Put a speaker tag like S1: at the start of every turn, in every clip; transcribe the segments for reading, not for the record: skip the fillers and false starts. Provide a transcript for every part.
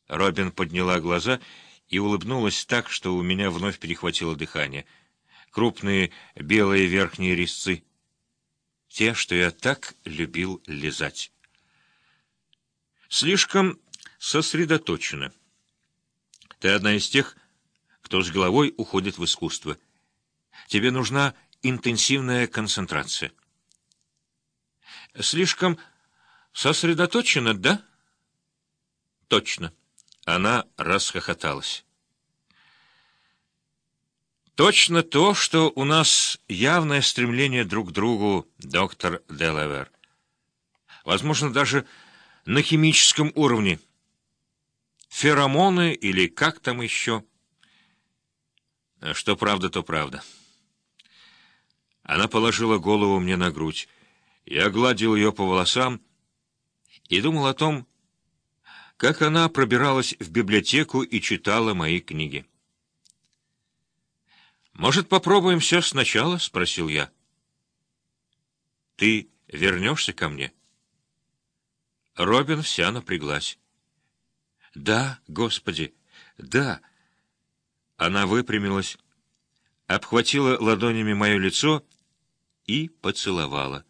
S1: Робин подняла глаза и улыбнулась так, что у меня вновь перехватило дыхание. Крупные белые верхние резцы. Те, что я так любил лизать. Слишком сосредоточена. Ты одна из тех, кто с головой уходит в искусство. Тебе нужна интенсивная концентрация. Слишком сосредоточена, да? Точно. Она расхохоталась. Точно то, что у нас явное стремление друг к другу, доктор Делавер. Возможно, даже на химическом уровне. Феромоны или как там еще. Что правда, то правда. Она положила голову мне на грудь. Я гладил ее по волосам и думал о том, как она пробиралась в библиотеку и читала мои книги. «Может, попробуем все сначала?» — спросил я. «Ты вернешься ко мне?» Робин вся напряглась. «Да, Господи, да!» Она выпрямилась, обхватила ладонями мое лицо и поцеловала.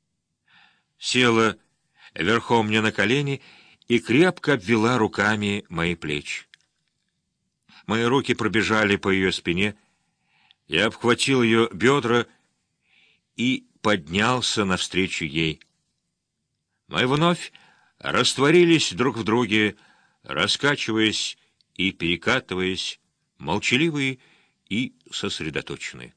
S1: Села верхом мне на колени и крепко обвела руками мои плечи. Мои руки пробежали по ее спине, я обхватил ее бедра и поднялся навстречу ей. Мы вновь растворились друг в друге, раскачиваясь и перекатываясь, молчаливые и сосредоточенные.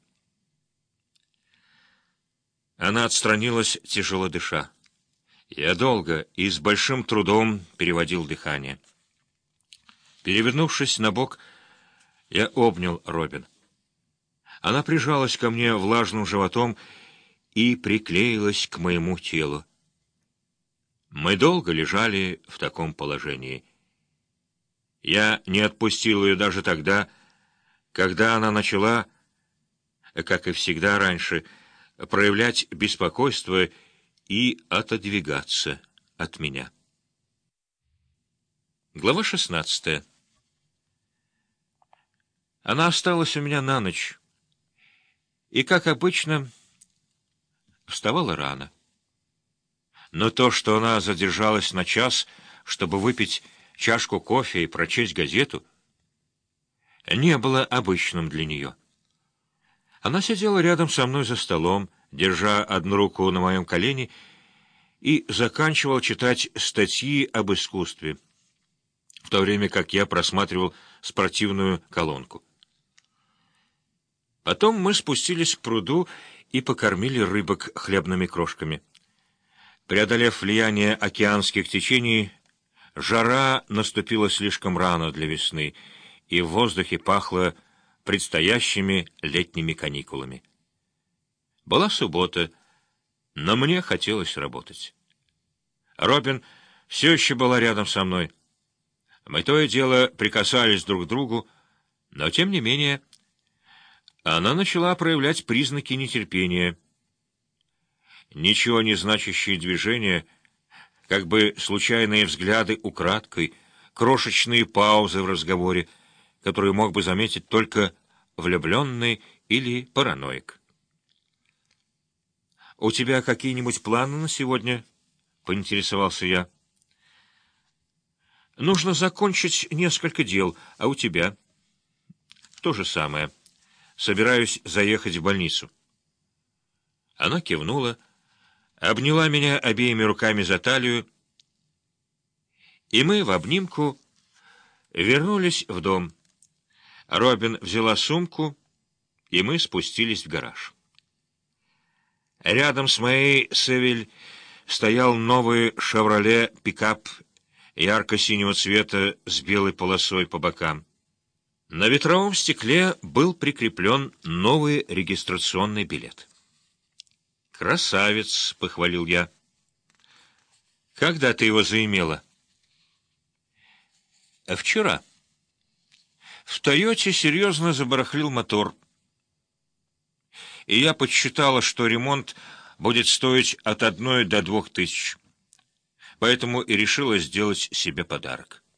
S1: Она отстранилась, тяжело дыша. Я долго и с большим трудом переводил дыхание. Перевернувшись на бок, я обнял Робин. Она прижалась ко мне влажным животом и приклеилась к моему телу. Мы долго лежали в таком положении. Я не отпустил ее даже тогда, когда она начала, как и всегда раньше, проявлять беспокойство и отодвигаться от меня. Глава 16. Она осталась у меня на ночь, и, как обычно, вставала рано. Но то, что она задержалась на час, чтобы выпить чашку кофе и прочесть газету, не было обычным для нее. Она сидела рядом со мной за столом, держа одну руку на моем колене, и заканчивала читать статьи об искусстве, в то время как я просматривал спортивную колонку. Потом мы спустились к пруду и покормили рыбок хлебными крошками. Преодолев влияние океанских течений, жара наступила слишком рано для весны, и в воздухе пахло предстоящими летними каникулами. Была суббота, но мне хотелось работать. Робин все еще была рядом со мной. Мы то и дело прикасались друг к другу, но, тем не менее, она начала проявлять признаки нетерпения. Ничего не значащие движения, как бы случайные взгляды украдкой, крошечные паузы в разговоре, которые мог бы заметить только влюбленный или параноик. «У тебя какие-нибудь планы на сегодня?» — поинтересовался я. «Нужно закончить несколько дел, а у тебя?» «То же самое. Собираюсь заехать в больницу». Она кивнула, обняла меня обеими руками за талию, и мы в обнимку вернулись в дом. Робин взяла сумку, и мы спустились в гараж. Рядом с моей «Севиль» стоял новый «Шевроле» пикап ярко-синего цвета с белой полосой по бокам. На ветровом стекле был прикреплен новый регистрационный билет. «Красавец!» — похвалил я. «Когда ты его заимела?» «Вчера». В «Тойоте» серьезно забарахлил мотор, и я подсчитала, что ремонт будет стоить от 1 до 2 тысяч. Поэтому и решила сделать себе подарок.